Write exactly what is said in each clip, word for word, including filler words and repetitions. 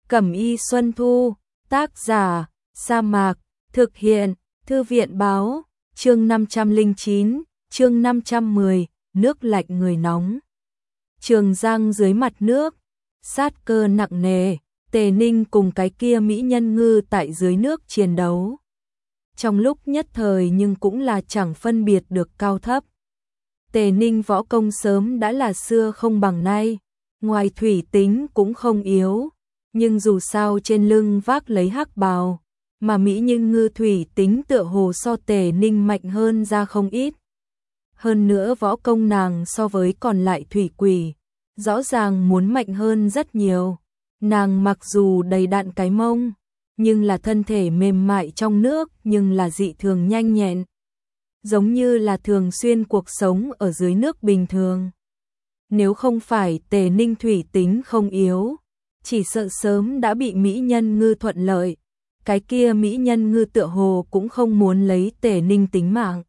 Cẩm y Xuân Thu, tác giả, Sa Mạc, thực hiện, Thư viện báo, chương năm trăm lẻ chín, chương năm trăm mười, nước lạnh người nóng. Trường Giang dưới mặt nước, sát cơ nặng nề, Tề Ninh cùng cái kia mỹ nhân ngư tại dưới nước chiến đấu. Trong lúc nhất thời nhưng cũng là chẳng phân biệt được cao thấp. Tề Ninh võ công sớm đã là xưa không bằng nay, ngoài thủy tính cũng không yếu, nhưng dù sao trên lưng vác lấy hắc bào, mà mỹ nhân ngư thủy tính tựa hồ so Tề Ninh mạnh hơn ra không ít. Hơn nữa võ công nàng so với còn lại thủy quỷ, rõ ràng muốn mạnh hơn rất nhiều. Nàng mặc dù đầy đặn cái mông, nhưng là thân thể mềm mại trong nước, nhưng là dị thường nhanh nhẹn, giống như là thường xuyên cuộc sống ở dưới nước bình thường. Nếu không phải Tề Ninh thủy tính không yếu, chỉ sợ sớm đã bị mỹ nhân ngư thuận lợi. Cái kia mỹ nhân ngư tựa hồ cũng không muốn lấy Tề Ninh tính mạng,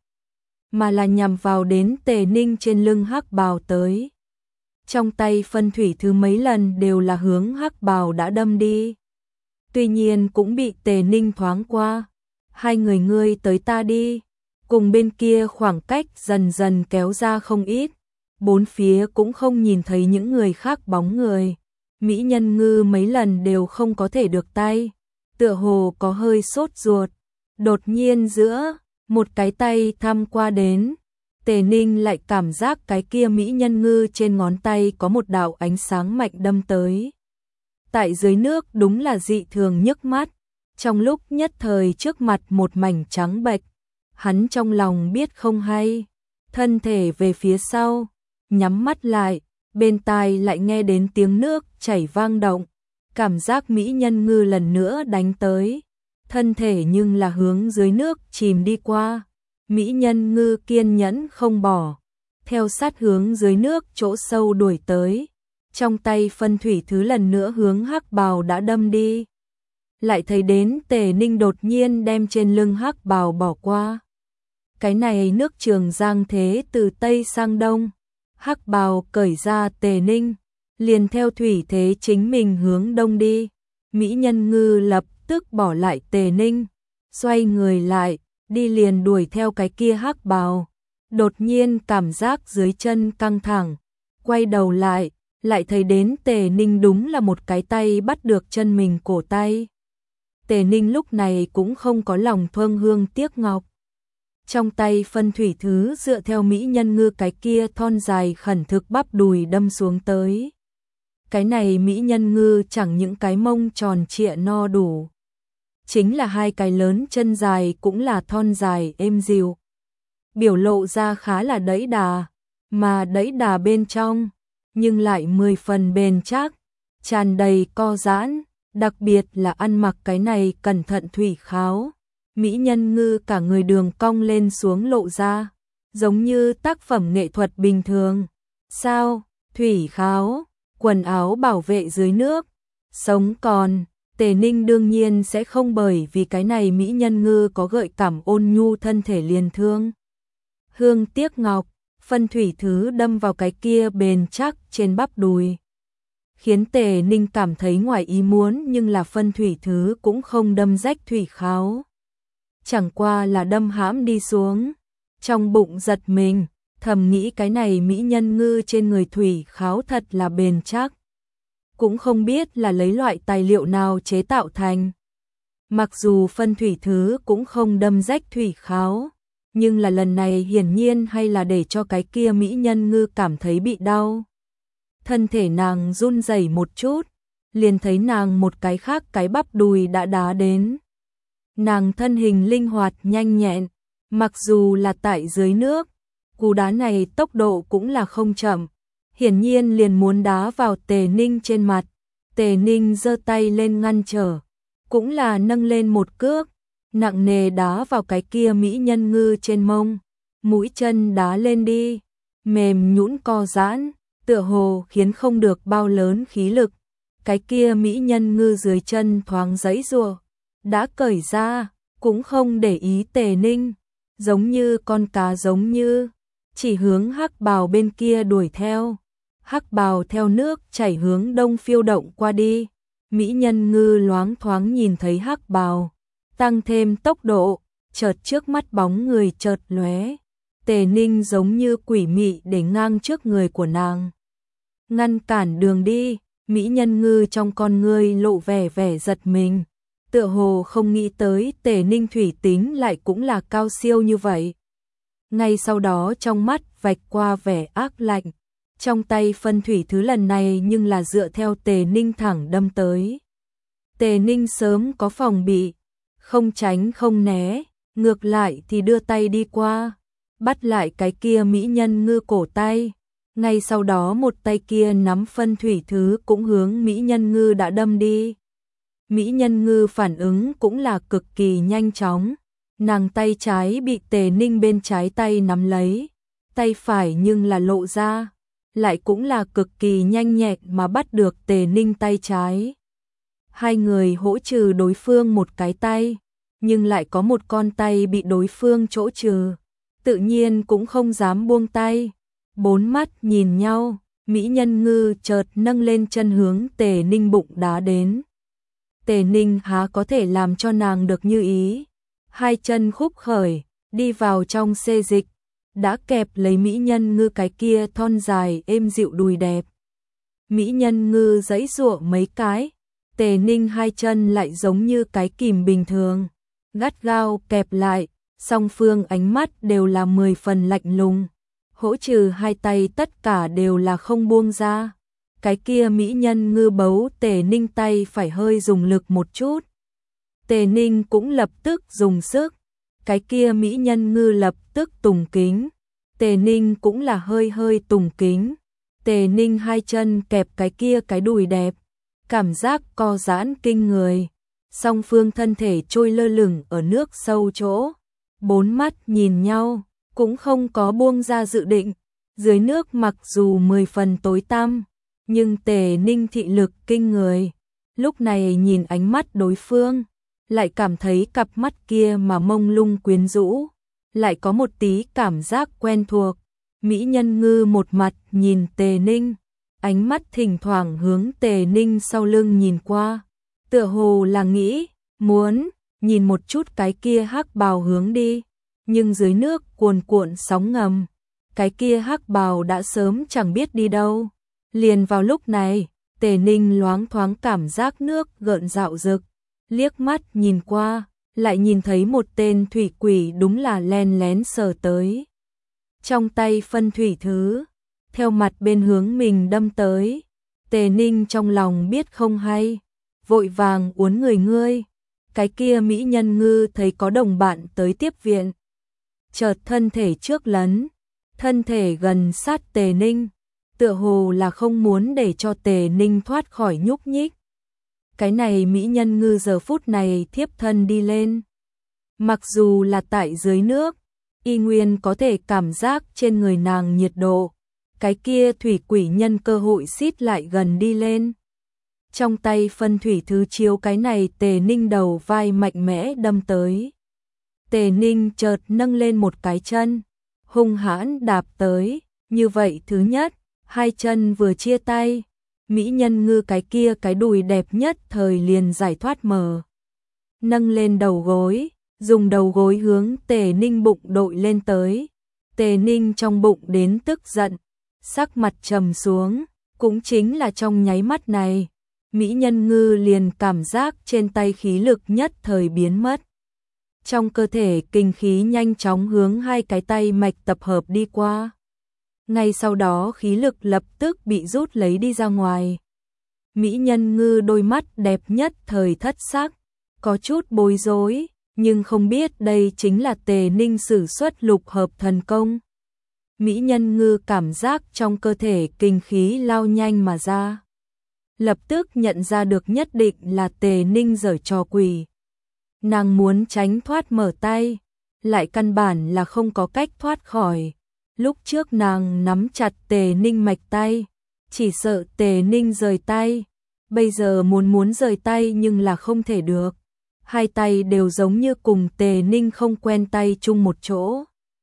mà là nhằm vào đến Tề Ninh trên lưng hắc bào tới. Trong tay phân thủy thứ mấy lần đều là hướng hắc bào đã đâm đi. Tuy nhiên cũng bị Tề Ninh thoáng qua. Hai người ngươi tới ta đi. Cùng bên kia khoảng cách dần dần kéo ra không ít. Bốn phía cũng không nhìn thấy những người khác bóng người. Mỹ nhân ngư mấy lần đều không có thể được tay. Tựa hồ có hơi sốt ruột. Đột nhiên giữa, một cái tay thăm qua đến. Tề Ninh lại cảm giác cái kia mỹ nhân ngư trên ngón tay có một đạo ánh sáng mạnh đâm tới. Tại dưới nước đúng là dị thường nhức mắt, trong lúc nhất thời trước mặt một mảnh trắng bệch, hắn trong lòng biết không hay, thân thể về phía sau, nhắm mắt lại, bên tai lại nghe đến tiếng nước chảy vang động, cảm giác mỹ nhân ngư lần nữa đánh tới, thân thể nhưng là hướng dưới nước chìm đi qua. Mỹ nhân ngư kiên nhẫn không bỏ, theo sát hướng dưới nước chỗ sâu đuổi tới, trong tay phân thủy thứ lần nữa hướng hắc bào đã đâm đi. Lại thấy đến Tề Ninh đột nhiên đem trên lưng hắc bào bỏ qua. Cái này nước Trường Giang thế từ Tây sang Đông, hắc bào cởi ra Tề Ninh, liền theo thủy thế chính mình hướng Đông đi. Mỹ nhân ngư lập tức bỏ lại Tề Ninh, xoay người lại, đi liền đuổi theo cái kia hắc bào. Đột nhiên cảm giác dưới chân căng thẳng, quay đầu lại, lại thấy đến Tề Ninh đúng là một cái tay bắt được chân mình cổ tay. Tề Ninh lúc này cũng không có lòng thương hương tiếc ngọc. Trong tay phân thủy thứ dựa theo mỹ nhân ngư cái kia thon dài khẩn thực bắp đùi đâm xuống tới. Cái này mỹ nhân ngư chẳng những cái mông tròn trịa no đủ, chính là hai cái lớn chân dài cũng là thon dài êm dịu. Biểu lộ ra khá là đẫy đà, mà đẫy đà bên trong, nhưng lại mười phần bền chắc, tràn đầy co giãn, đặc biệt là ăn mặc cái này cẩn thận thủy kháo. Mỹ nhân ngư cả người đường cong lên xuống lộ ra, giống như tác phẩm nghệ thuật bình thường. Sao, thủy kháo, quần áo bảo vệ dưới nước, sống còn. Tề Ninh đương nhiên sẽ không bởi vì cái này mỹ nhân ngư có gợi cảm ôn nhu thân thể liền thương. Hương tiếc ngọc, phân thủy thứ đâm vào cái kia bền chắc trên bắp đùi, khiến Tề Ninh cảm thấy ngoài ý muốn, nhưng là phân thủy thứ cũng không đâm rách thủy kháo. Chẳng qua là đâm hãm đi xuống. Trong bụng giật mình, thầm nghĩ cái này mỹ nhân ngư trên người thủy kháo thật là bền chắc. Cũng không biết là lấy loại tài liệu nào chế tạo thành. Mặc dù phân thủy thứ cũng không đâm rách thủy kháo, nhưng là lần này hiển nhiên hay là để cho cái kia mỹ nhân ngư cảm thấy bị đau. Thân thể nàng run rẩy một chút, liền thấy nàng một cái khác cái bắp đùi đã đá đến. Nàng thân hình linh hoạt nhanh nhẹn, mặc dù là tại dưới nước, cú đá này tốc độ cũng là không chậm. Hiển nhiên liền muốn đá vào Tề Ninh trên mặt. Tề Ninh giơ tay lên ngăn trở, cũng là nâng lên một cước, nặng nề đá vào cái kia mỹ nhân ngư trên mông. Mũi chân đá lên đi, mềm nhũn co giãn, tựa hồ khiến không được bao lớn khí lực. Cái kia mỹ nhân ngư dưới chân thoáng giãy giụa, đã cởi ra, cũng không để ý Tề Ninh, giống như con cá giống như, chỉ hướng hắc bào bên kia đuổi theo. Hắc bào theo nước chảy hướng đông phiêu động qua đi. Mỹ Nhân Ngư loáng thoáng nhìn thấy hắc bào, tăng thêm tốc độ, chợt trước mắt bóng người chợt lóe. Tề Ninh giống như quỷ mị để ngang trước người của nàng. Ngăn cản đường đi, Mỹ Nhân Ngư trong con ngươi lộ vẻ vẻ giật mình. Tựa hồ không nghĩ tới Tề Ninh thủy tính lại cũng là cao siêu như vậy. Ngay sau đó trong mắt vạch qua vẻ ác lạnh. Trong tay phân thủy thứ lần này nhưng là dựa theo Tề Ninh thẳng đâm tới. Tề Ninh sớm có phòng bị, không tránh không né, ngược lại thì đưa tay đi qua, bắt lại cái kia Mỹ Nhân Ngư cổ tay. Ngay sau đó một tay kia nắm phân thủy thứ cũng hướng Mỹ Nhân Ngư đã đâm đi. Mỹ Nhân Ngư phản ứng cũng là cực kỳ nhanh chóng. Nàng tay trái bị Tề Ninh bên trái tay nắm lấy, tay phải nhưng là lộ ra, lại cũng là cực kỳ nhanh nhẹn mà bắt được Tề Ninh tay trái. Hai người hỗ trừ đối phương một cái tay, nhưng lại có một con tay bị đối phương chỗ trừ, tự nhiên cũng không dám buông tay. Bốn mắt nhìn nhau, Mỹ Nhân Ngư chợt nâng lên chân hướng Tề Ninh bụng đá đến. Tề Ninh há có thể làm cho nàng được như ý. Hai chân khúc khởi, đi vào trong xê dịch, đã kẹp lấy Mỹ Nhân Ngư cái kia thon dài êm dịu đùi đẹp. Mỹ Nhân Ngư giãy giụa mấy cái, Tề Ninh hai chân lại giống như cái kìm bình thường, gắt gao kẹp lại, song phương ánh mắt đều là mười phần lạnh lùng. Hỗ trừ hai tay tất cả đều là không buông ra. Cái kia Mỹ Nhân Ngư bấu Tề Ninh tay phải hơi dùng lực một chút. Tề Ninh cũng lập tức dùng sức. Cái kia Mỹ Nhân Ngư lập tức tùng kính. Tề Ninh cũng là hơi hơi tùng kính. Tề Ninh hai chân kẹp cái kia cái đùi đẹp. Cảm giác co giãn kinh người. Song phương thân thể trôi lơ lửng ở nước sâu chỗ. Bốn mắt nhìn nhau, cũng không có buông ra dự định. Dưới nước mặc dù mười phần tối tăm, nhưng Tề Ninh thị lực kinh người. Lúc này nhìn ánh mắt đối phương, lại cảm thấy cặp mắt kia mà mông lung quyến rũ, lại có một tí cảm giác quen thuộc. Mỹ Nhân Ngư một mặt nhìn Tề Ninh, ánh mắt thỉnh thoảng hướng Tề Ninh sau lưng nhìn qua, tựa hồ là nghĩ, muốn nhìn một chút cái kia hắc bào hướng đi, nhưng dưới nước cuồn cuộn sóng ngầm, cái kia hắc bào đã sớm chẳng biết đi đâu. Liền vào lúc này, Tề Ninh loáng thoáng cảm giác nước gợn dạo rực, liếc mắt nhìn qua, lại nhìn thấy một tên thủy quỷ đúng là len lén sờ tới. Trong tay phân thủy thứ, theo mặt bên hướng mình đâm tới. Tề Ninh trong lòng biết không hay, vội vàng uốn người ngươi. Cái kia Mỹ Nhân Ngư thấy có đồng bạn tới tiếp viện, chợt thân thể trước lấn, thân thể gần sát Tề Ninh, tựa hồ là không muốn để cho Tề Ninh thoát khỏi nhúc nhích. Cái này Mỹ Nhân Ngư giờ phút này thiếp thân đi lên. Mặc dù là tại dưới nước, y nguyên có thể cảm giác trên người nàng nhiệt độ. Cái kia thủy quỷ nhân cơ hội xít lại gần đi lên. Trong tay phân thủy thứ chiếu cái này Tề Ninh đầu vai mạnh mẽ đâm tới. Tề Ninh chợt nâng lên một cái chân, hung hãn đạp tới. Như vậy thứ nhất, hai chân vừa chia tay, Mỹ Nhân Ngư cái kia cái đùi đẹp nhất thời liền giải thoát mờ. Nâng lên đầu gối, dùng đầu gối hướng Tề Ninh bụng đội lên tới. Tề Ninh trong bụng đến tức giận, sắc mặt trầm xuống, cũng chính là trong nháy mắt này, Mỹ Nhân Ngư liền cảm giác trên tay khí lực nhất thời biến mất. Trong cơ thể kinh khí nhanh chóng hướng hai cái tay mạch tập hợp đi qua. Ngay sau đó khí lực lập tức bị rút lấy đi ra ngoài. Mỹ Nhân Ngư đôi mắt đẹp nhất thời thất sắc, có chút bối rối, nhưng không biết đây chính là Tề Ninh sử xuất lục hợp thần công. Mỹ Nhân Ngư cảm giác trong cơ thể kinh khí lao nhanh mà ra. Lập tức nhận ra được nhất định là Tề Ninh giở trò quỷ. Nàng muốn tránh thoát mở tay, lại căn bản là không có cách thoát khỏi. Lúc trước nàng nắm chặt Tề Ninh mạch tay, chỉ sợ Tề Ninh rời tay. Bây giờ muốn muốn rời tay nhưng là không thể được. Hai tay đều giống như cùng Tề Ninh không quen tay chung một chỗ.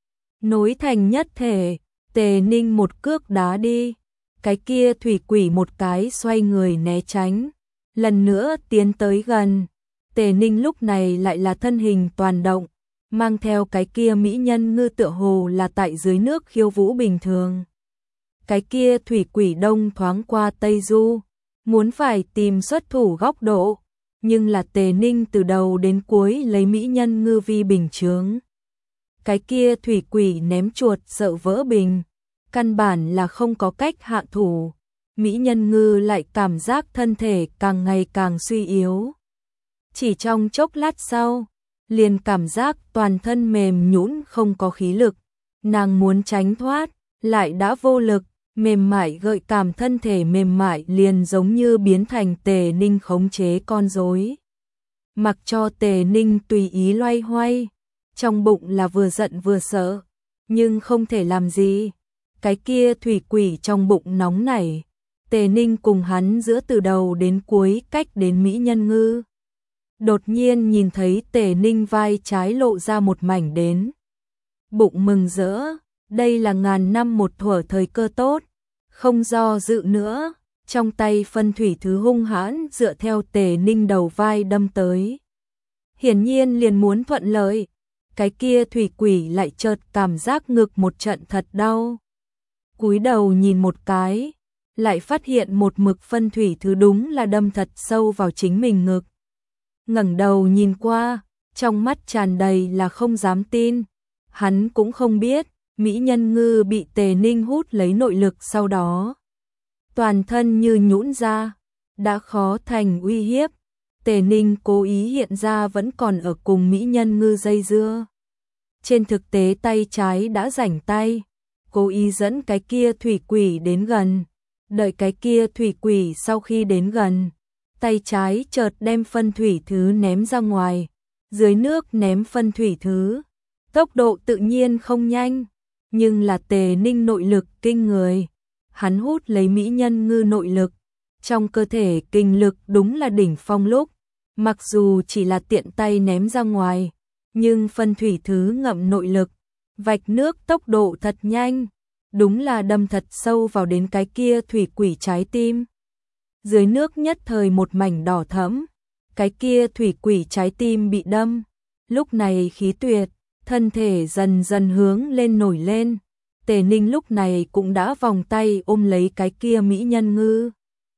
Nối thành nhất thể, Tề Ninh một cước đá đi. Cái kia thủy quỷ một cái xoay người né tránh, lần nữa tiến tới gần. Tề Ninh lúc này lại là thân hình toàn động, mang theo cái kia mỹ nhân ngư tựa hồ là tại dưới nước khiêu vũ bình thường. Cái kia thủy quỷ đông thoáng qua Tây Du, muốn phải tìm xuất thủ góc độ, nhưng là Tề Ninh từ đầu đến cuối lấy mỹ nhân ngư vi bình chướng. Cái kia thủy quỷ ném chuột sợ vỡ bình, căn bản là không có cách hạ thủ. Mỹ nhân ngư lại cảm giác thân thể càng ngày càng suy yếu. Chỉ trong chốc lát sau, liền cảm giác toàn thân mềm nhũn không có khí lực. Nàng muốn tránh thoát, lại đã vô lực, mềm mại gợi cảm thân thể mềm mại liền giống như biến thành Tề Ninh khống chế con rối. Mặc cho Tề Ninh tùy ý loay hoay, trong bụng là vừa giận vừa sợ, nhưng không thể làm gì. Cái kia thủy quỷ trong bụng nóng nảy, Tề Ninh cùng hắn giữa từ đầu đến cuối cách đến mỹ nhân ngư. Đột nhiên nhìn thấy Tề Ninh vai trái lộ ra một mảnh đến. Bụng mừng rỡ, đây là ngàn năm một thuở thời cơ tốt, không do dự nữa, trong tay phân thủy thứ hung hãn dựa theo Tề Ninh đầu vai đâm tới. Hiển nhiên liền muốn thuận lợi, cái kia thủy quỷ lại chợt cảm giác ngực một trận thật đau. Cúi đầu nhìn một cái, lại phát hiện một mực phân thủy thứ đúng là đâm thật sâu vào chính mình ngực. Ngẩng đầu nhìn qua, trong mắt tràn đầy là không dám tin. Hắn cũng không biết, mỹ nhân ngư bị Tề Ninh hút lấy nội lực sau đó. Toàn thân như nhũn ra, đã khó thành uy hiếp. Tề Ninh cố ý hiện ra vẫn còn ở cùng mỹ nhân ngư dây dưa. Trên thực tế tay trái đã rảnh tay, cố ý dẫn cái kia thủy quỷ đến gần. Đợi cái kia thủy quỷ sau khi đến gần, tay trái chợt đem phân thủy thứ ném ra ngoài, dưới nước ném phân thủy thứ. Tốc độ tự nhiên không nhanh, nhưng là Tề Ninh nội lực kinh người. Hắn hút lấy mỹ nhân ngư nội lực, trong cơ thể kinh lực đúng là đỉnh phong lúc. Mặc dù chỉ là tiện tay ném ra ngoài, nhưng phân thủy thứ ngậm nội lực, vạch nước tốc độ thật nhanh, đúng là đâm thật sâu vào đến cái kia thủy quỷ trái tim. Dưới nước nhất thời một mảnh đỏ thẫm, cái kia thủy quỷ trái tim bị đâm, lúc này khí tuyệt, thân thể dần dần hướng lên nổi lên. Tề Ninh lúc này cũng đã vòng tay ôm lấy cái kia mỹ nhân ngư.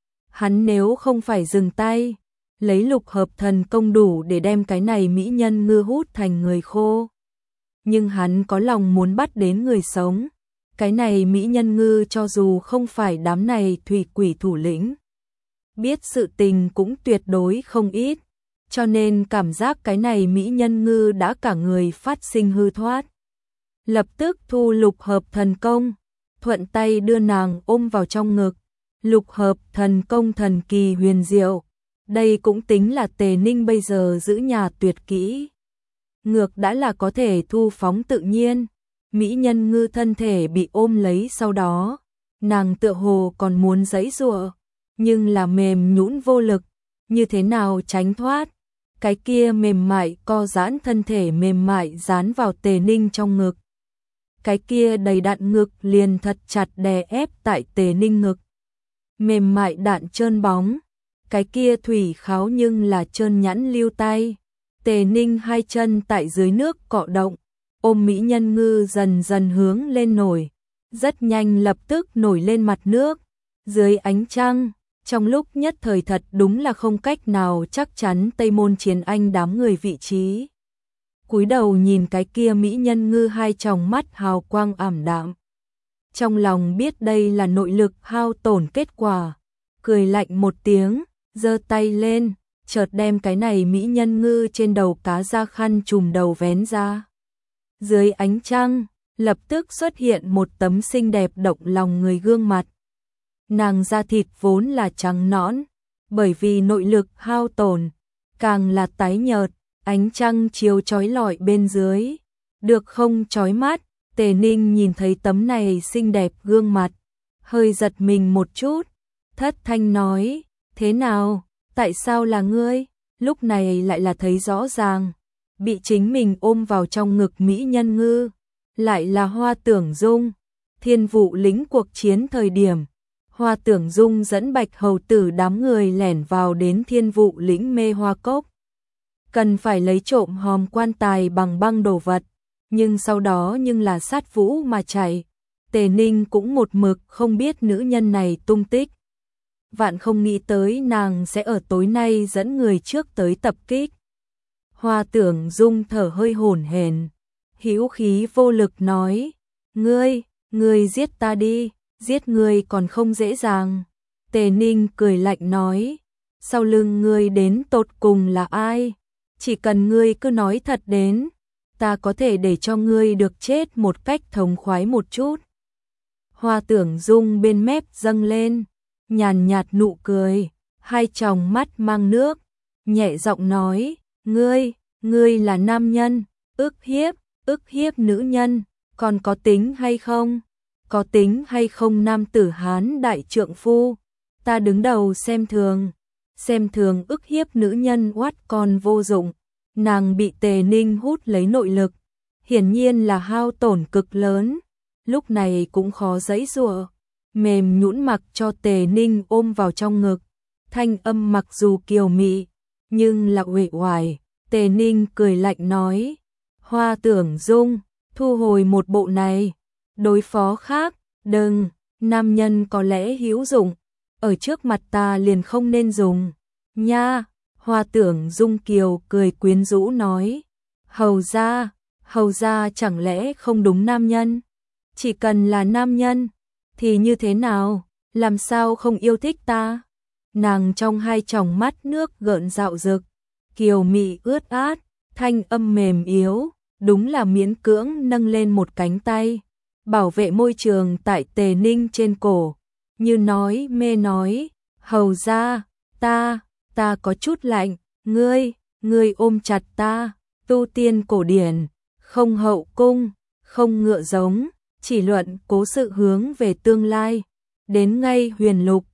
Hắn nếu không phải dừng tay, lấy lục hợp thần công đủ để đem cái này mỹ nhân ngư hút thành người khô. Nhưng hắn có lòng muốn bắt đến người sống. Cái này mỹ nhân ngư cho dù không phải đám này thủy quỷ thủ lĩnh, biết sự tình cũng tuyệt đối không ít, cho nên cảm giác cái này mỹ nhân ngư đã cả người phát sinh hư thoát. Lập tức thu lục hợp thần công, thuận tay đưa nàng ôm vào trong ngực. Lục hợp thần công thần kỳ huyền diệu, đây cũng tính là Tề Ninh bây giờ giữ nhà tuyệt kỹ. Ngược đã là có thể thu phóng tự nhiên. Mỹ nhân ngư thân thể bị ôm lấy sau đó, nàng tựa hồ còn muốn giãy giụa, nhưng là mềm nhũn vô lực, như thế nào tránh thoát. Cái kia mềm mại co giãn thân thể mềm mại dán vào Tề Ninh trong ngực. Cái kia đầy đặn ngực liền thật chặt đè ép tại Tề Ninh ngực. Mềm mại đạn trơn bóng, cái kia thủy kháo nhưng là trơn nhẵn lưu tay. Tề Ninh hai chân tại dưới nước cọ động, ôm mỹ nhân ngư dần dần hướng lên nổi, rất nhanh lập tức nổi lên mặt nước. Dưới ánh trăng, trong lúc nhất thời thật đúng là không cách nào chắc chắn Tây Môn Chiến Anh đám người vị trí. Cúi đầu nhìn cái kia mỹ nhân ngư hai tròng mắt hào quang ảm đạm. Trong lòng biết đây là nội lực hao tổn kết quả, cười lạnh một tiếng, giơ tay lên, chợt đem cái này mỹ nhân ngư trên đầu cá da khăn trùm đầu vén ra. Dưới ánh trăng, lập tức xuất hiện một tấm xinh đẹp động lòng người gương mặt. Nàng da thịt vốn là trắng nõn, bởi vì nội lực hao tổn, càng là tái nhợt, ánh trăng chiếu chói lọi bên dưới. Được không chói mắt, Tề Ninh nhìn thấy tấm này xinh đẹp gương mặt, hơi giật mình một chút, thất thanh nói, thế nào, tại sao là ngươi? Lúc này lại là thấy rõ ràng, bị chính mình ôm vào trong ngực mỹ nhân ngư, lại là Hoa Tưởng Dung. Thiên Vụ lĩnh cuộc chiến thời điểm, Hoa Tưởng Dung dẫn Bạch hầu tử đám người lẻn vào đến Thiên Vụ lĩnh Mê Hoa Cốc. Cần phải lấy trộm hòm quan tài bằng băng đồ vật, nhưng sau đó nhưng là sát vũ mà chạy. Tề Ninh cũng một mực không biết nữ nhân này tung tích. Vạn không nghĩ tới nàng sẽ ở tối nay dẫn người trước tới tập kích. Hoa Tưởng Dung thở hơi hổn hển, hữu khí vô lực nói, ngươi, ngươi giết ta đi, giết ngươi còn không dễ dàng. Tề Ninh cười lạnh nói, sau lưng ngươi đến tột cùng là ai? Chỉ cần ngươi cứ nói thật đến, ta có thể để cho ngươi được chết một cách thống khoái một chút. Hoa Tưởng Dung bên mép dâng lên, nhàn nhạt nụ cười, hai tròng mắt mang nước, nhẹ giọng nói, ngươi, ngươi là nam nhân, ức hiếp, ức hiếp nữ nhân, còn có tính hay không? Có tính hay không nam tử Hán đại trượng phu? Ta đứng đầu xem thường, xem thường ức hiếp nữ nhân oát con vô dụng. Nàng bị Tề Ninh hút lấy nội lực, hiển nhiên là hao tổn cực lớn, lúc này cũng khó giãy giụa, mềm nhũn mặc cho Tề Ninh ôm vào trong ngực, thanh âm mặc dù kiều mị, nhưng là uể oải. Tề Ninh cười lạnh nói, Hoa Tưởng Dung, thu hồi một bộ này, đối phó khác, đừng, nam nhân có lẽ hữu dụng, ở trước mặt ta liền không nên dùng, nha. Hoa Tưởng Dung kiều cười quyến rũ nói, hầu gia, hầu gia chẳng lẽ không đúng nam nhân? Chỉ cần là nam nhân, thì như thế nào, làm sao không yêu thích ta? Nàng trong hai tròng mắt nước gợn dạo rực, kiều mị ướt át, thanh âm mềm yếu, đúng là miễn cưỡng nâng lên một cánh tay, bảo vệ môi trường tại Tề Ninh trên cổ, như nói mê nói, hầu gia, ta, ta có chút lạnh, ngươi, ngươi ôm chặt ta, tu tiên cổ điển, không hậu cung, không ngựa giống, chỉ luận cố sự hướng về tương lai, đến ngay huyền lục,